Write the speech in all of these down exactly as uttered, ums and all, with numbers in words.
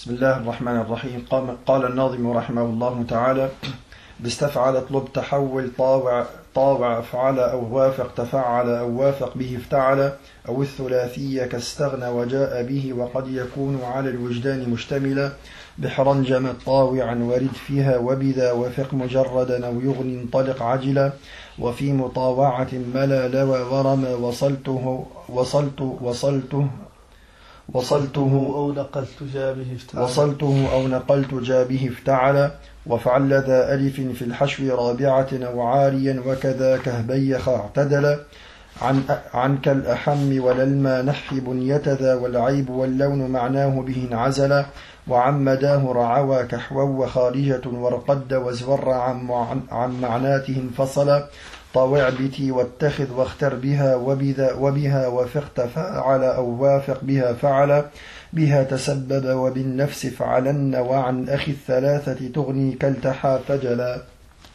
بسم الله الرحمن الرحيم. قال الناظم رحمه الله تعالى: باستفعل اطلب تحول طاوع طاوع افعل أو وافق تفعل أو وافق به افتعل أو الثلاثية كاستغنى وجاء به، وقد يكون على الوجدان مشتملا بحرنجم طاوعا ورد فيها وبذا وفق مجردا أو يغني انطلق عجلا، وفي مطاوعة ملا لوى ورما وصلته وصلت وصلته وصلته أو نقلت جابه افتعل وصلته أو نقلت جابه افتعل، وفعل ذا ألف في الحشو رابعة أو عاريا، وكذا كهبيخ اعتدل عن عن كالأحم وللما نحي بنية ذا، والعيب واللون معناه به انعزل، وعمداه رعوى كحوا وخارجة وارقد وازور عن, عن معناته انفصل، طوع بتي واتخذ واختر بها وبذا وبها وفق تفاعل أو وافق بها فعل، بها تسبب وبالنفس فعلن، وعن أخي الثلاثة تغني كالتحى فجلا.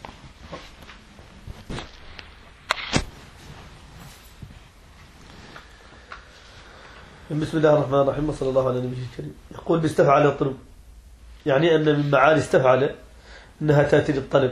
بسم الله الرحمن الرحيم، وصلى الله على نبينا الكريم. يقول باستفعل الطلب، يعني أن من معاني استفعل أنها تأتي للطلب،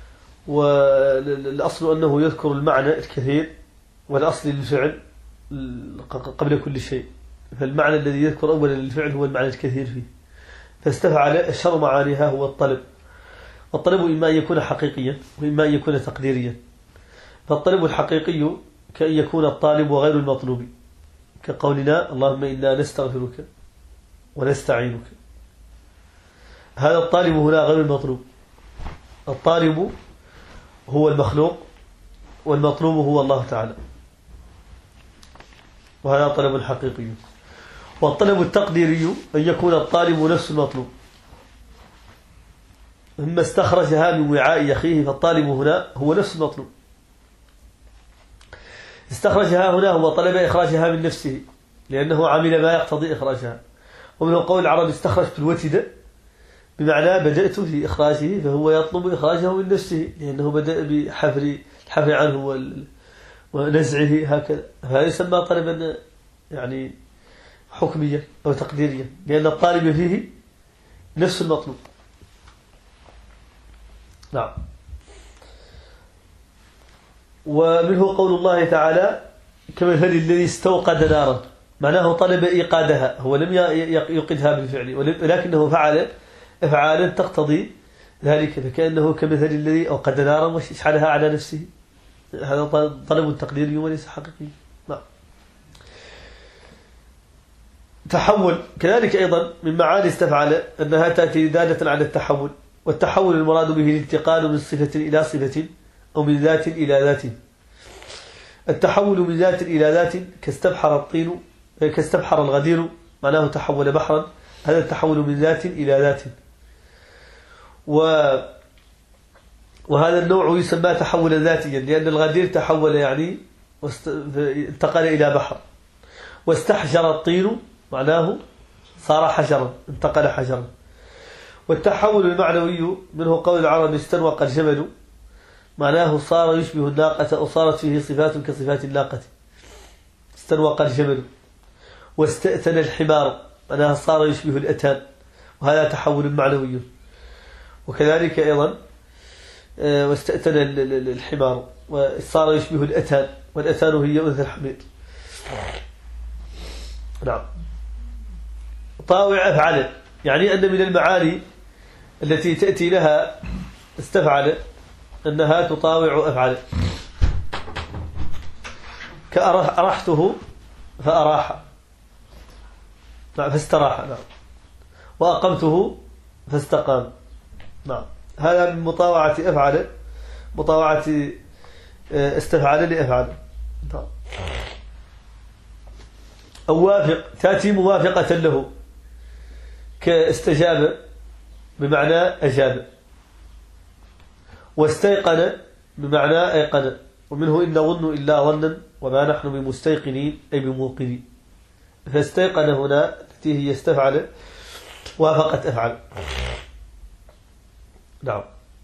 والأصل أنه يذكر المعنى الكثير، والأصل للفعل قبل كل شيء، فالمعنى الذي يذكر أولا للفعل هو المعنى الكثير فيه. فاستفعل الشر معانيها هو الطلب، والطلب إما أن يكون حقيقيا وإما أن يكون تقديريا. فالطلب الحقيقي كأن يكون الطالب وغير المطلوب، كقولنا اللهم إنا نستغفرك ونستعينك، هذا الطالب هنا غير المطلوب. الطالب هو المخلوق والمطلوب هو الله تعالى، وهذا طلب حقيقي. والطلب التقديري أن يكون الطالب نفس المطلوب، ثم استخرجها من وعاء أخيه، فالطالب هنا هو نفس المطلوب، استخرجها هنا هو طلب إخراجها من نفسه لأنه عمل ما يقتضي إخراجها. ومنه قول العرب استخرجت الوتد، بمعنى بدأت في إخراجه، فهو يطلب إخراجه من نفسه لأنه بدأ بحفر الحفر عنه ونزعه هكذا، فهذا يسمى طلبا يعني حكميا أو تقديريا، لأن الطالب فيه نفس المطلوب. نعم. ومنه قول الله تعالى: كمثل الذي استوقد نارا، معناه طلب إيقادها، هو لم يوقدها بالفعل ولكنه فعل أفعالا تقتضي ذلك، فكأنه كمثل الذي أوقد نارا واشعلها على نفسه. هذا طلب تقديري وليس حقيقي. نعم. تحول كذلك أيضا من معاني استفعل أنها تأتي دالة على التحول، والتحول المراد به الانتقال من صفة إلى صفة أو من ذات إلى ذات. التحول من ذات إلى ذات كاستبحر الطين كاستبحر الغدير، معناه تحول بحرا، هذا التحول من ذات إلى ذات. و وهذا النوع يسمى تحولا ذاتيا، لأن الغدير تحول يعني انتقل إلى بحر. واستحجر الطين معناه صار حجرا، انتقل حجرا. والتحول المعنوي منه قول العرب استنوق الجمل، معناه صار يشبه الناقة أو صارت فيه صفات كصفات الناقة، استنوق الجمل. واستأثن الحمار، معناه صار يشبه الأتان، وهذا تحول معنوي. وكذلك أيضا واستأثن الحمار وصار يشبه الأتان، والأتان هي أنثى الحمير. نعم. طاوع أفعل، يعني أن من المعاني التي تأتي لها استفعل أنها تطاوع أفعل، كأرحته فأراح فاستراح، نعم. وأقمته فاستقام، نعم. هذا من مطاوعة أفعل، مطاوعة استفعل لأفعل. أو وافق تأتي موافقة له، كاستجاب بمعنى أجاب، واستيقن بمعنى أيقن. ومنه إن نظن إلا ظنا وما نحن بمستيقنين أي بموقنين. فاستيقن هنا التي هي استفعل وافقت أفعل. نعم.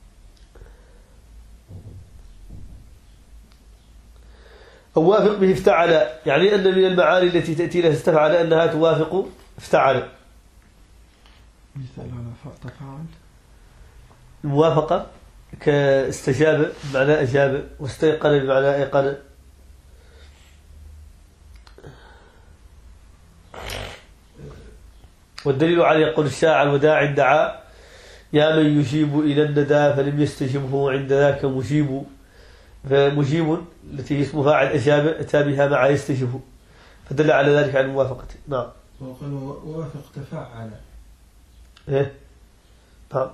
أو وافق به افتعل، يعني أن من المعاني التي تأتي له استفعل أنها توافق افتعل. مثال على تفاعل. الموافقة كاستجاب بمعنى أجاب، واستيقن بمعنى أيقن. والدليل على يقول الشاعر وداع دعا يا من يجيب إلى الندى فلم يستجبه عند ذاك مجيب. فمجيب التي اسم فاعل أجاب أتى بها مع يستجبه، فدل على ذلك على الموافقة. نعم. وقال وافق تفعل. إيه نعم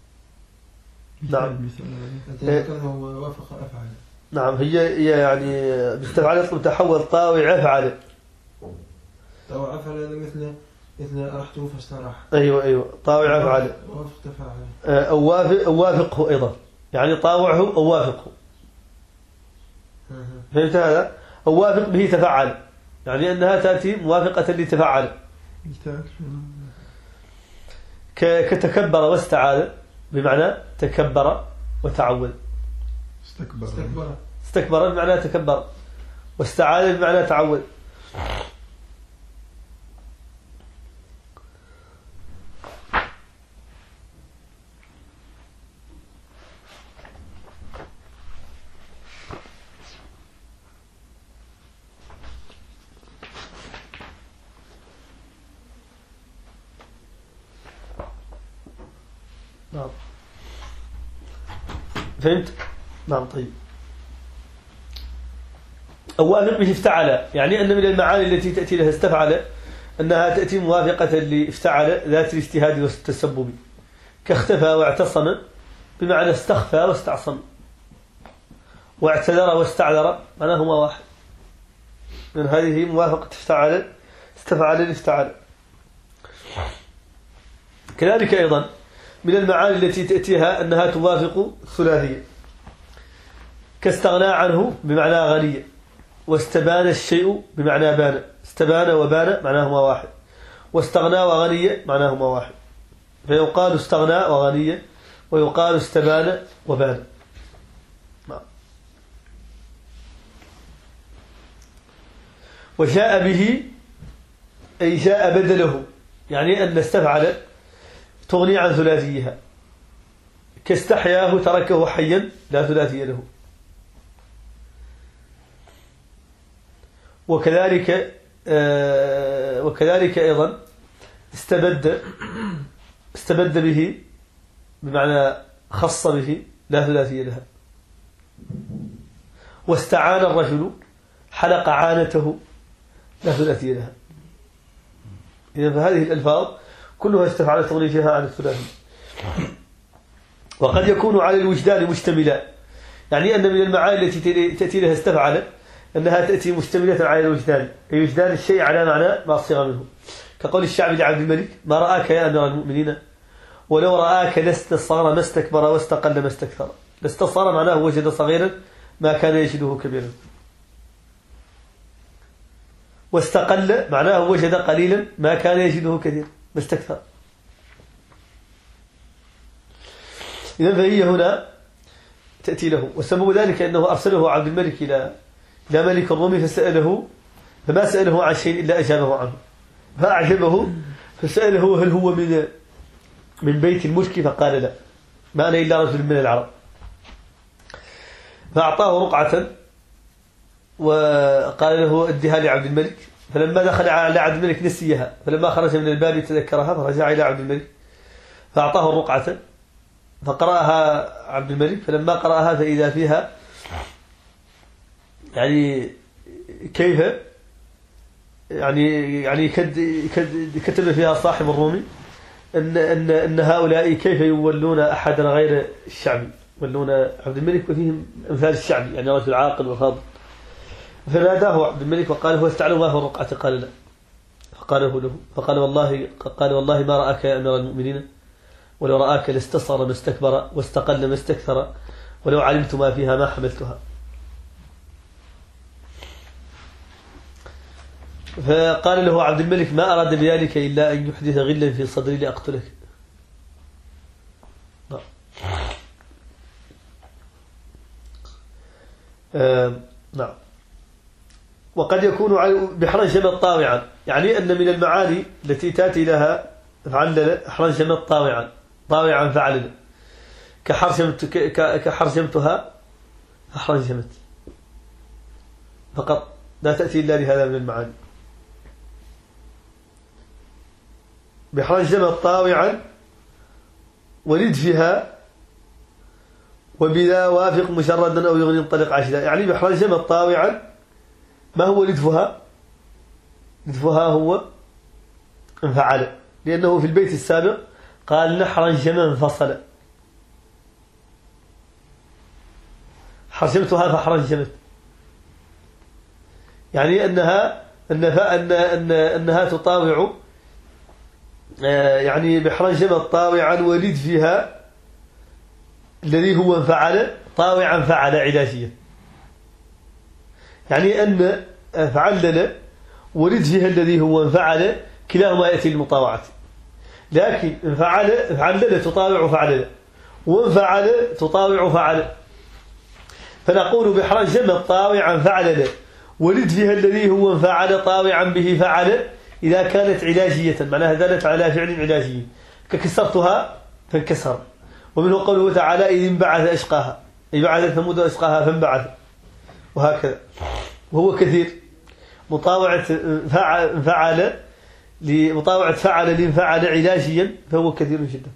نعم ذكره وافق أفعل. نعم هي هي يعني باستفعال يطلب تحول طاوع أفعل. طاوع أفعل مثل مثل أرحت فاستراح. أيوة أيوة طاوع أفعل. وافق تفعل. أو وافق أو وافقه أيضا، يعني طاوعه أو وافقه. فهمت هذا؟ أو وافق به تفعل، يعني أنها تأتي موافقة لتفعل. كتكبر واستعاذ بمعنى تكبر وتعود. استكبر استكبر استكبر بمعنى تكبر، واستعاذ بمعنى تعود. نعم فهمت؟ نعم طيب. أوافق به افتعل، يعني أن من المعاني التي تأتي لها استفعل أنها تأتي موافقة لافتعل ذات الاجتهاد والتسبب، كاختفى واعتصم بمعنى استخفى واستعصم، واعتذر واستعذر معناهما واحد. من هذه موافقة افتعل استفعل الافتعل. كذلك أيضا من المعاني التي تأتيها أنها توافق ثلاثية، كاستغنى عنه بمعنى غني، واستبان الشيء بمعنى بان. استبان وبان معناهما واحد، واستغنى وغني معناهما واحد، فيقال استغنى وغني، ويقال استبان وبان. وجاء به أي جاء بدله، يعني أن استفعل تغني عن ثلاثيها، كاستحياه تركه حيا لا ثلاثي له. وكذلك آه وكذلك أيضا استبد استبد به بمعنى خص به لا ثلاثي لها. واستعان الرجل حلق عانته لا ثلاثي لها. إذا فهذه الألفاظ كلها استفعل تغني فيها عن الثلاثي. وقد يكون على الوجدان مشتملا، يعني أن من المعاني التي تأتي لها استفعل أنها تأتي مشتملة على الوجدان، أي وجدان الشيء على معنى ما صيغ منه، كقول الشعبي لعبد الملك ما رآك يا أمير المؤمنين ولو رآك لاستصغر ما استكبر واستقل ما استكثر. لاستصغر معناه وجد صغيرا ما كان يجده كبيرا، واستقل معناه وجد قليلا ما كان يجده كثيرا ما استكثر. إذن فهي هنا تأتي له، وسبب ذلك أنه أرسله عبد الملك إلى إلى ملك الروم فسأله، فما سأله عن شيء إلا أجابه عنه، فأعجبه فسأله هل هو من من بيت الملك، فقال لا ما أنا إلا رجل من العرب، فأعطاه رقعة وقال له أدها لعبد الملك. فلما دخل على عبد الملك نسيها، فلما خرج من الباب تذكرها فرجع إلى عبد الملك فأعطاه الرقعة فقرأها عبد الملك. فلما قرأها فإذا فيها يعني كيف يعني يعني كد كتب فيها صاحب الرومي أن أن أن هؤلاء كيف يولون أحدا غير الشعبي، يولون عبد الملك وفيهم أمثال الشعبي، يعني رجل عاقل وفاضل. فناداه عبد الملك وقال هو استعلم ما هو الرقعة؟ قال لا. فقاله له فقال والله قال والله ما رآك يا أمير المؤمنين ولو رآك لاستصغر ما استكبر واستقل ما استكثر ولو علمت ما فيها ما حملتها. فقال له عبد الملك ما أراد بذلك إلا أن يحدث غلا في صدري لأقتلك. نعم. نعم. وقد يكون بحرجم طاوعا، يعني أن من المعاني التي تأتي لها فعلل حرجمت طاوعا طاوعا فعلل كحرجمت كحرجمتها أحرجمت فقط لا تأتي إلا لهذا من المعاني. بحرجمت طاوعا وردفها وبلا وافق مشردا أو يغني انطلق عشدا. يعني بحرجمت طاوعا ما هو ردفها؟ ردفها هو انفعل، لأنه في البيت السابق قال نحرجم انفصل، حرجمتها فحرجمت، يعني أنها أنها, أن أنها تطاوع، يعني بحرجمت طاوعا ولد فيها الذي هو انفعل طاوعا فعل علاجيا، يعني أن فعلل ولد فيها الذي هو انفعل كلاهما يأتي للمطاوعة، لكن انفعل فعلل تطاوع فعلل وانفعل تطاوع فعل، فنقول بحرجمت طاوعا فعلل ولد فيها الذي هو انفعل طاوعا به فعل إذا كانت علاجية، معناها دلت على فعل علاجي ككسرتها فانكسر. ومنه قوله تعالى إذ انبعث أشقاها، أي بعث ثمود أشقاها فانبعث، وهكذا. وهو كثير مطاوعة فعل, فعل لمطاوعة فعل لانفعل علاجيا فهو كثير جدا.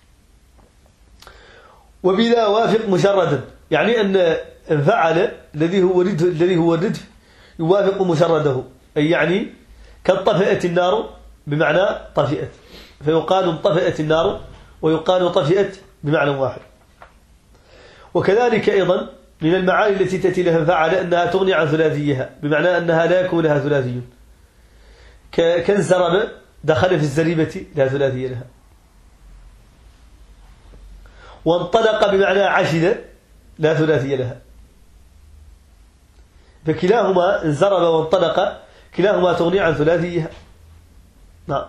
وبلا وافق مشردا، يعني أن انفعل الذي هو الردف الذي هو الردف يوافق مشرده، أي يعني كانطفئت النار بمعنى طفئت، فيقال انطفئت النار ويقال طفئت بمعنى واحد. وكذلك أيضا من المعاني التي تأتي لها انفعل أنها تغني عن ثلاثيها، بمعنى أنها لا يكون لها ثلاثي، كانزرب دخل في الزريبة لا ثلاثي لها. وانطلق بمعنى عشد لا ثلاثي لها، فكلاهما انزرب وانطلق كلاهما تغني عن ثلاثيها. نعم.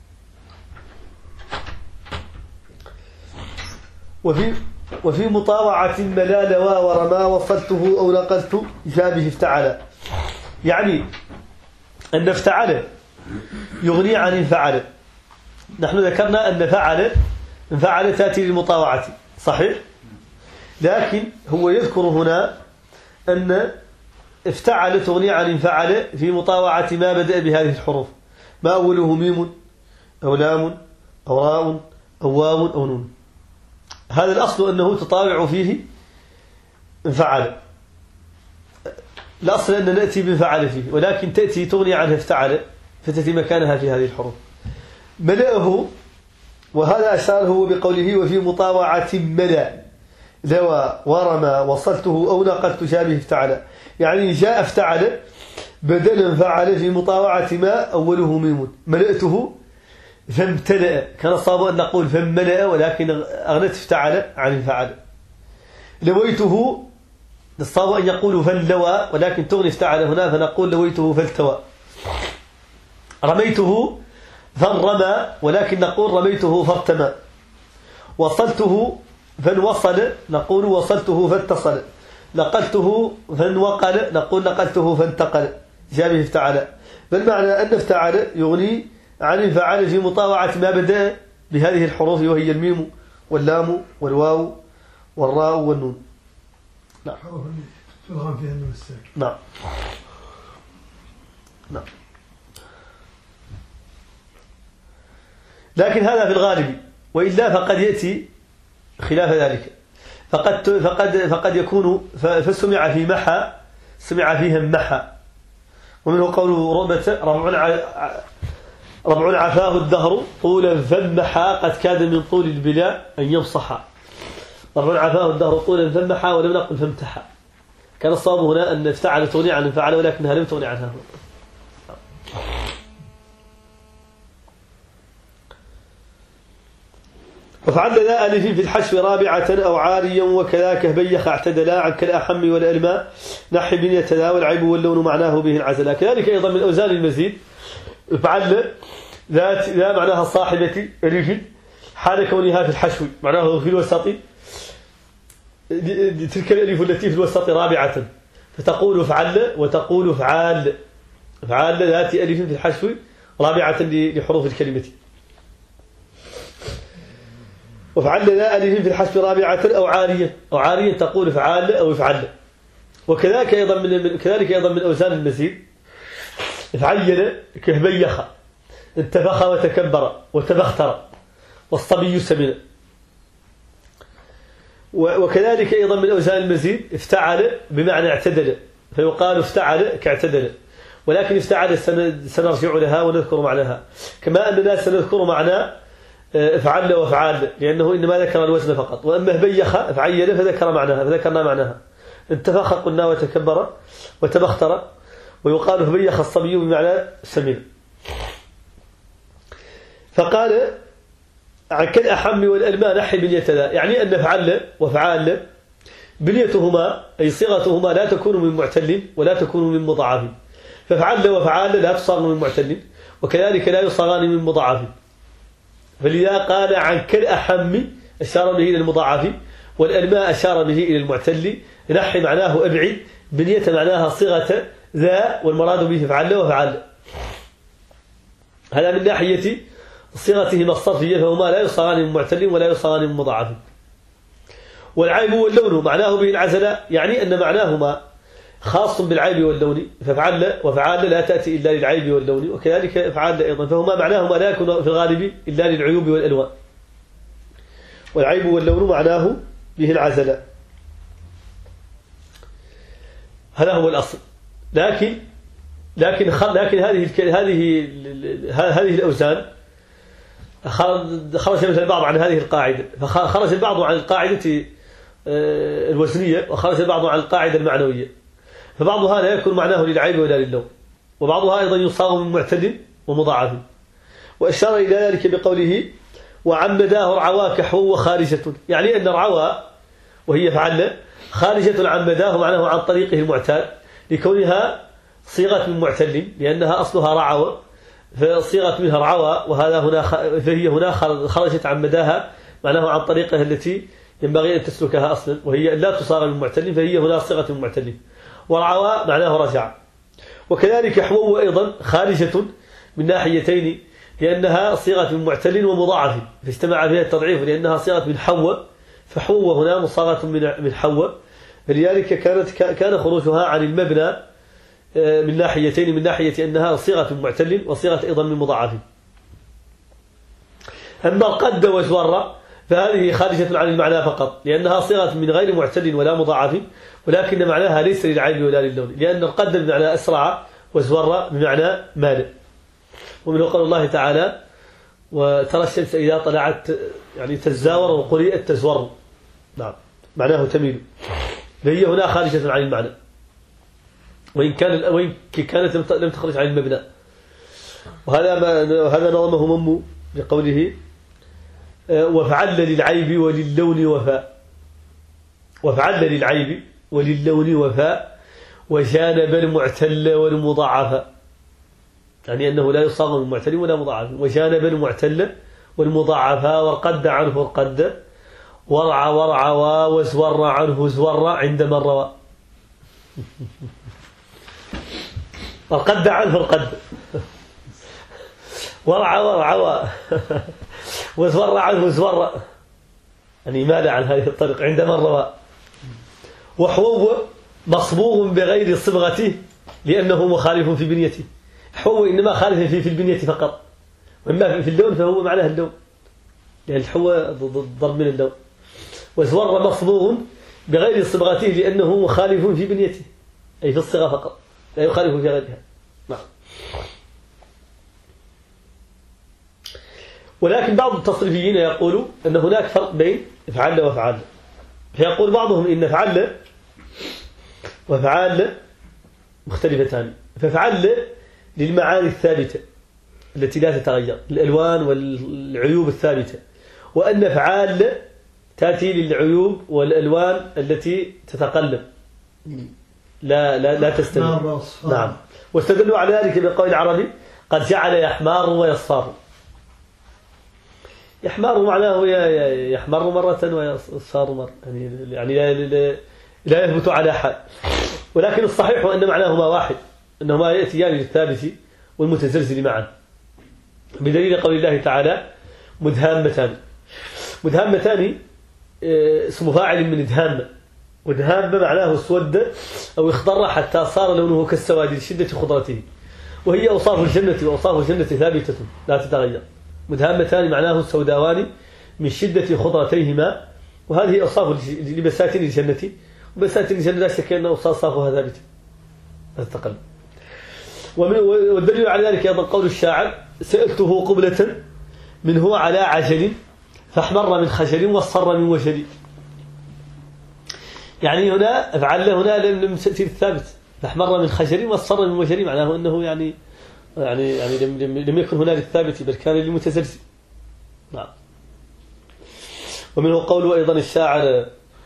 وفي وفي مطاوعة ملال ورما وصلته أو نقلت شابه افتعل، يعني أن افتعل يغني عن انفعل. نحن ذكرنا أن فعل انفعل تأتي للمطاوعة صحيح، لكن هو يذكر هنا أن افتعل تغني عن انفعل في مطاوعة ما بدأ بهذه الحروف، ما أوله ميم أو لام أو راء أو واو أو نون. هذا الأصل أنه تطاوع فيه انفعل، الأصل أن نأتي بانفعل فيه، ولكن تأتي تغني عنها افتعل فتأتي مكانها في هذه الحروف. ملأه، وهذا أشاره بقوله وفي مطاوعة ملأ لوى ورمى وصلته أو نقلت شابه افتعل، يعني جاء افتعل بدلا فعل في مطاوعة ما أوله ميم. ملأته فامتلأ، كان الصواب أن نقول فملأ، ولكن أغنت افتعل عن الفعل. لويته الصواب أن يقول فلوى، ولكن تغني افتعل هنا فنقول لويته فالتوى. رميته فانرمى، ولكن نقول رميته فارتمى. وصلته فانوصل، نقول وصلته فاتصل. نقلته فانوقل، نقول نقلته فانتقل. جابه افتعل. فالمعنى أن افتعل يغني عن انفعل في مطاوعة ما بدأ بهذه الحروف، وهي الميم واللام والواو والراء والنون. نعم. نعم. نعم. لكن هذا في الغالب، وإلا فقد يأتي خلاف ذلك، فقد فقد فقد يكون فسمع في محى سمع فيها محى. ومنه قوله ربة ربع ربع عفاه الدهر طولا فمحى قد كاد من طول البلاء أن يمصح. ربع عفاه الدهر طولا فمحى ولم نقل فامتحى. كان الصواب هنا أن افتعل تغني عن انفعل، ولكنها لم تغني عنها. وفعل ذا ألف في الحشو رابعة أو عاريا وكذاك بيخ اعتدلا عن كالأحم والألماء نحي بن يتلا والعيب واللون معناه به العزلا. كذلك أيضا من أوزان المزيد فعل ذات ذا معناها صاحبة ألف حال كونها في الحشو معناه في الوسط، تلك الألف التي في الوسط رابعة فتقول فعل وتقول فعال. فعال ذات ألف في الحشو رابعة لحروف الكلمة. وفعل لا ألف في الحذف رابعة أو عارية، أو عارية تقول فعال أو افعل. وكذلك أيضا من كذلك أيضا من أوزان المزيد فعيل كهبيخ، انتفخ وتكبر وتبختر، والصبي سمن. وكذلك أيضا من أوزان المزيد افتعل بمعنى اعتدل، فيقال افتعل كاعتدل، ولكن افتعل سنرجع لها ونذكر معناها، كما أننا سنذكر معنى افعل وافعال لأنه إنما ذكر الوزن فقط. وأما هبيخ افعيل فذكر معناها فذكرنا معناها. انتفخ قلنا وتكبر وتبختر، ويقال هبيخ الصبي بمعنى سمين. فقال عن كالأحم والألمان نحي بنية ذا، يعني أن فعل وفعال بنيتهما أي صيغتهما لا تكون من معتل ولا تكون من مضاعف، ففعل وفعال لا تصاغ من معتل وكذلك لا يصاغان من مضاعف. فلذا قال عن كالأحم أشار به إلى المضاعف، والألماء أشار به إلى المعتل. نحي معناه أبعد، بنية معناها صيغة ذا، والمراد به فعل وفعال. هذا من ناحية صيغتهما الصرفية، فهما لا يصاغان من معتل ولا يصاغان من مضاعف. والعيب واللون معناه به العزل، يعني أن معناهما خاص بالعيب واللون، ففعل وفعال لا تأتي إلا للعيب واللون، وكذلك افعال أيضا، فهما معناهما لا يكون في الغالب إلا للعيوب والألوان. والعيب واللون معناه به العزل، هذا هو الأصل. لكن لكن لكن هذه هذه هذه الأوزان خرج مثل البعض عن هذه القاعدة، فخرج البعض عن القاعدة الوزنية وخرج البعض عن القاعدة المعنوية. فبعضها لا يكون معناه للعيب ولا للون، وبعضها أيضا يصاغ من معتل ومضاعف. وأشار إلى ذلك بقوله وعمداه رعوا كحو وخارجة، يعني أن رعوا وهي فعل خارجة عن مداه معناه عن طريقه المعتاد، لكونها صيغة من معتل لأنها أصلها رعوة، فصيغة منها رعوة، وهذا هنا فهي هنا خرجت عن مداها معناه عن طريقها التي ينبغي أن تسلكها أصلا، وهي لا تصاغ من معتل، فهي هنا صيغة من معتل. ورعوى معناه رجع. وكذلك حوو أيضا خارجة من ناحيتين، لأنها صيغة من معتل ومضاعف، فاجتمع فيها التضعيف لأنها صيغة من حوى، فحوو هنا مصاغة من حوى، فلذلك كانت كان خروجها عن المبنى من ناحيتين، من ناحية أنها صيغة من معتل وصيغة أيضا من مضاعف. أما قد وزور فهذه خارجة عن المعنى فقط، لأنها صيغة من غير معتل ولا مضاعف، ولكن معناها ليس للعيب ولا للون، لأن القد بمعنى أسرع وزور بمعنى مال. ومنه قول الله تعالى وترى الشمس إذا طلعت يعني تزاور، وقرئت تزور، نعم معناه تميل، فهي هنا خارجة عن المعنى، وإن كان وإن كانت لم تخرج عن المبنى. وهذا ما هذا نظمه مم بقوله وفعل للعيب وللون وفاء، وفعل للعيب وللون وفاء، وجانب المعتل والمضاعف، يعني أنه لا يصاغ من معتل ولا مضاعف. وجانب المعتل والمضاعف، وارقد عنه ارقد، ورع ورعوا، وزور عنه زور عندما روى. ارقد عنه ارقد، ورع ورعوا، وزور عنه زور، يعني مال عن هذه الطريق عندما روى. وحوو مصبوغ بغير صبغته لأنه مخالف في بنيته، حوو إنما خالف في في البنية فقط، وإما في اللون فهو معناه اللون، لأن الحوو ضرب من اللون. وزور مصبوغ بغير صبغته لأنه مخالف في بنيته، أي في الصيغة فقط، لا يخالف في غيرها. نعم. ولكن بعض التصريفيين يقولوا أن هناك فرق بين فعل وفعل، فيقول بعضهم إن فعل وفعل مختلفتان، ففعل للمعاني الثابتة التي لا تتغير، الألوان والعيوب الثابتة، وأن فعال تأتي للعيوب والألوان التي تتقلب لا لا لا تستمر. نعم. واستدلوا على ذلك بقول العربي قد جعل يحمار ويصفر. يحمار معناه يحمر مرة ويصفر مرة، يعني يعني لا, لا يثبت على حال، ولكن الصحيح أن معناهما واحد، أنهما يأتيان للثابت والمتزلزل معا، بدليل قول الله تعالى مدهامتان. مدهامة ثاني اسم فاعل من إدهام، وإدهام معناه اسود أو اخضر حتى صار لونه كالسواد لشدة خضرته، وهي أوصاف الجنة، وأوصاف الجنة ثابتة لا تتغير. مدهامة ثاني معناه السوداوان من شدة خضرتيهما، وهذه أوصاف لبساتين الجنة، وبساتين الجنة لا شك أن أوصافها ثابتة لا تتقلب. والدليل على ذلك أيضا قول الشاعر: سألته قبلة من هو على عجل فاحمر من خجل واصفر من وجل. يعني هنا افعل هنا لم تأتي الثابت، فاحمر من خجل واصفر من وجل، معناه أنه يعني يعني يعني لم, لم يكن هنا للثابت بل كان للمتزلزل. نعم. ومنه قول أيضا الشاعر: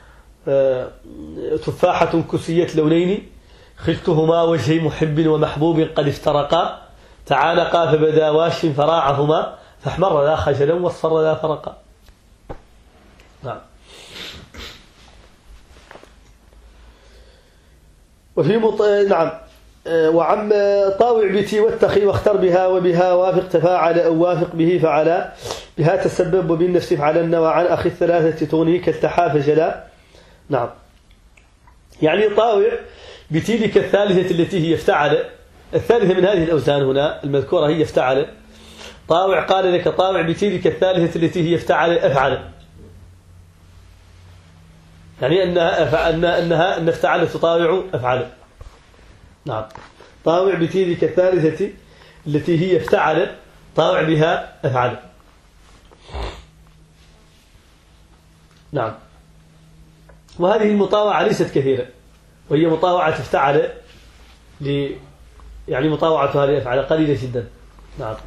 تفاحة كسيت لونين خلتهما وجه محب ومحبوب قد افترقا تعانقا فبدا واش فراعهما فاحمر لا خجلا واصفر لا فرقا. نعم. وفي مط... نعم. وعم طاوع بتي واتخي واختر بها وبها وافق تفاعل أو وافق به فعلا بها تسبب وبالنفس فعلن وعن أخي الثلاثة تغنيك التحاف جلا. نعم. يعني طاوع بتلك الثالثة التي هي افتعل، الثالثة من هذه الأوزان هنا المذكورة هي افتعل. طاوع قال لك طاوع بتلك الثالثة التي هي افتعل أفعل، يعني أنها أنها أنها أن افتعل تطاوع أفعل. نعم. طاوع بتلك الثالثة التي هي افتعل طاوع بها أفعل. نعم. وهذه المطاوعة ليست كثيرة، وهي مطاوعة افتعل ل يعني مطاوعتها لأفعل قليلة جدا. نعم.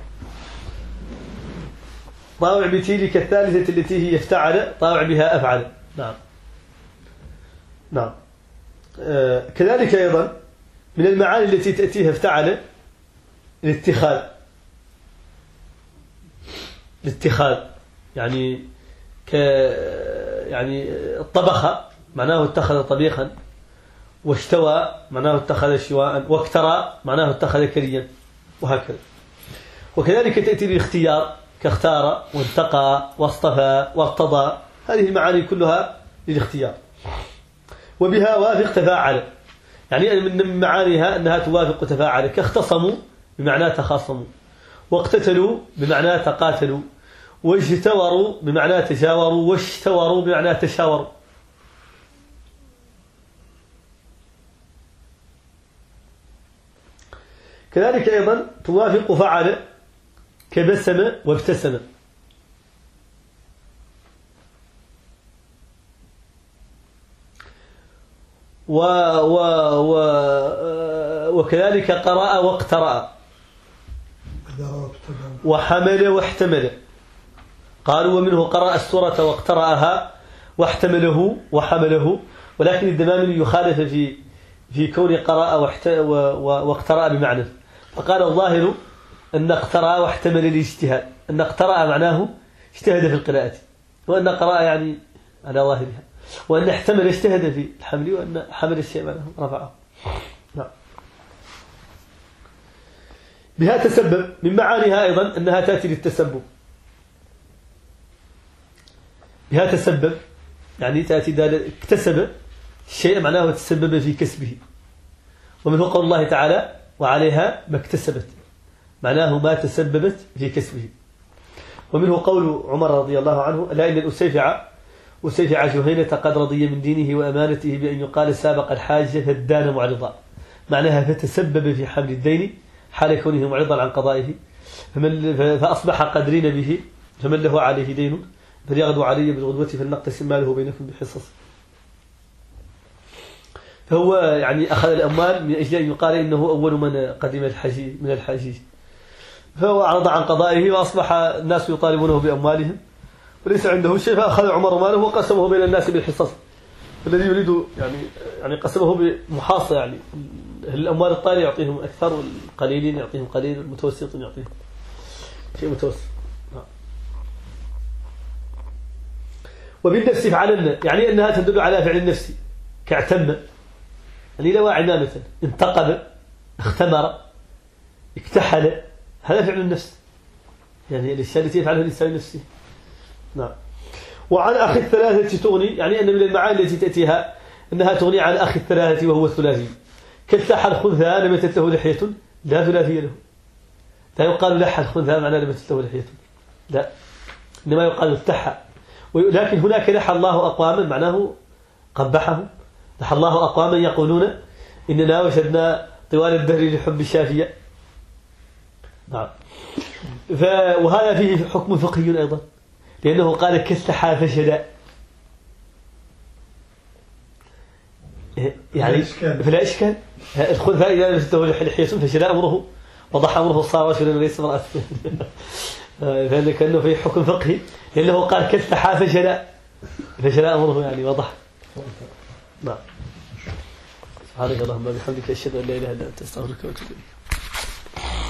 طاوع بتلك الثالثة التي هي افتعل طاوع بها أفعل. نعم. نعم. آه كذلك أيضا من المعاني التي تأتيها افتعل الاتخاذ. الاتخاذ يعني ك يعني الطبخ معناه اتخذ طبيخا، واشتوى معناه اتخذ شواء، واكترى معناه اتخذ كريا، وهكذا. وكذلك تأتي الاختيار كاختار وانتقى واصطفى وارتضى، هذه المعاني كلها للاختيار. وبها وافق تفاعل، يعني من معانيها أنها توافق تفاعل، كاختصموا بمعنى تخاصموا، واقتتلوا بمعنى تقاتلوا، واجتوروا بمعنى تجاوروا، واشتوروا بمعنى تشاوروا. كذلك أيضا توافق فعل كبسم وابتسم. و و و وكذلك قرأ واقترأ، وحمل واحتمل. قالوا ومنه قرأ السورة واقترأها واحتمله وحمله، ولكن الدمامل يخالف في في كون قرأ واقترأ بمعنى، فقال الظاهر أن اقترأ واحتمل الاجتهاد، أن اقترأ معناه اجتهد في القراءة، وأن قرأ يعني على ظاهرها، وأن احتمل اجتهد في الحمل، وأن حمل الشيء معناه رفعه. نعم. بها تسبب، من معانيها أيضا أنها تأتي للتسبب. بها تسبب يعني تأتي دالة اكتسب الشيء معناه تسبب في كسبه. ومنه قول الله تعالى وعليها ما اكتسبت، معناه ما تسببت في كسبه. ومنه قول عمر رضي الله عنه لا إن الأسيفع أسيفع جهينة قد رضي من دينه وأمانته بأن يقال سابق الحاجة فالدان معرضا، معناها فتسبب في حمل الدين حال كونه معرضا عن قضائه، فمن فأصبح قادرين به، فمن له عليه دين فليغدو علي بالغدوة فلنقتسم ماله بينكم بحصص. فهو يعني أخذ الأموال من أجل أن يقال إنه أول من قدم الحجي من الحجيج، فهو أعرض عن قضائه وأصبح الناس يطالبونه بأموالهم وليس عنده شيء، فأخذ عمر ماله وقسمه بين الناس بالحصص. الذي يريد يعني يعني قسمه بمحاصة، يعني الأموال الطائلة يعطيهم أكثر، والقليلين يعطيهم قليل، والمتوسطين يعطيهم شيء متوسط. وبالنفس فعلن يعني أنها تدل على فعل النفس كاعتم، يعني لوى عمامة، انتقب، اختمر، اكتحل، هذا فعل النفس، يعني الأشياء التي يفعلها الإنسان نفسه. نعم. وعن أخي الثلاثة تغني، يعني أن من المعاني التي تأتيها أنها تغني عن أخي الثلاثة وهو الثلاثي. كالتحى الخنثى نبتت له لحية لا ثلاثي له. لا يقال لحى الخنثى معناه نبتت له لحية، لا، إنما يقال التحى. لكن هناك لحى الله أقواما معناه قبحه. لحى الله أقواما يقولون إننا وجدنا طوال الدهر لحب الشافية. نعم. وهذا فيه حكم فقهي أيضا، لأنه قال كالتحى فشدا، يعني فلا إشكال. الخنثى إذا نبتته لحية فشدا أمره وضح أمره الصار وشدا وليس مرأة. فهذا كأنه في حكم فقهي، لأنه قال كالتحى فشدا، فشدا أمره يعني وضح. نعم. سبحانك اللهم وبحمدك أشهد أن لا إله إلا أنت أستغفرك وأتوب إليك.